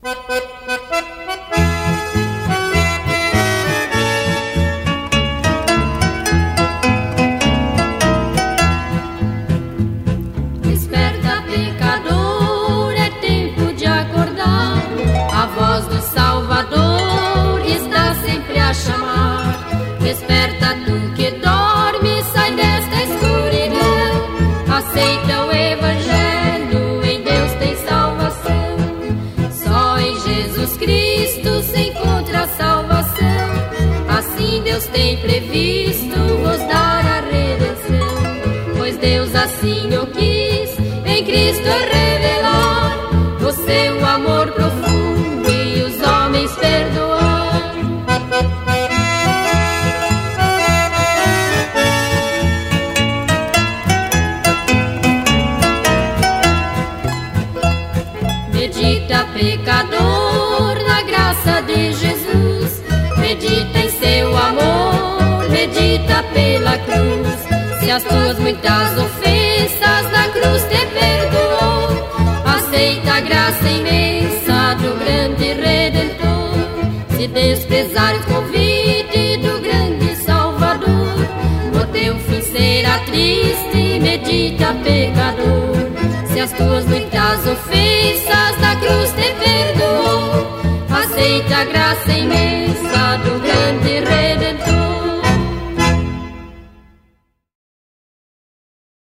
Desperta, pecador, é tempo de acordar. A voz do Salvador está sempre a chamar. Desperta, tu que dorme, sai desta escuridão. Aceita o Evangelho, em Deus tem salvação. Só em Jesus Cristo se encontra a salvação. Assim Deus tem previsto vos dar a redenção. Pois Deus assim o quis, em Cristo revelar o seu amor profundo e os homens perdoar. Medita, pecador, na graça de Jesus. Medita em seu amor, medita pela cruz. Se as tuas muitas ofensas na cruz te perdoou, aceita a graça imensa do grande Redentor. Se desprezares o convite do grande Salvador, o teu fim será triste, medita, pecador. Se as tuas muitas ofensas na cruz te perdoou, aceita a graça imensa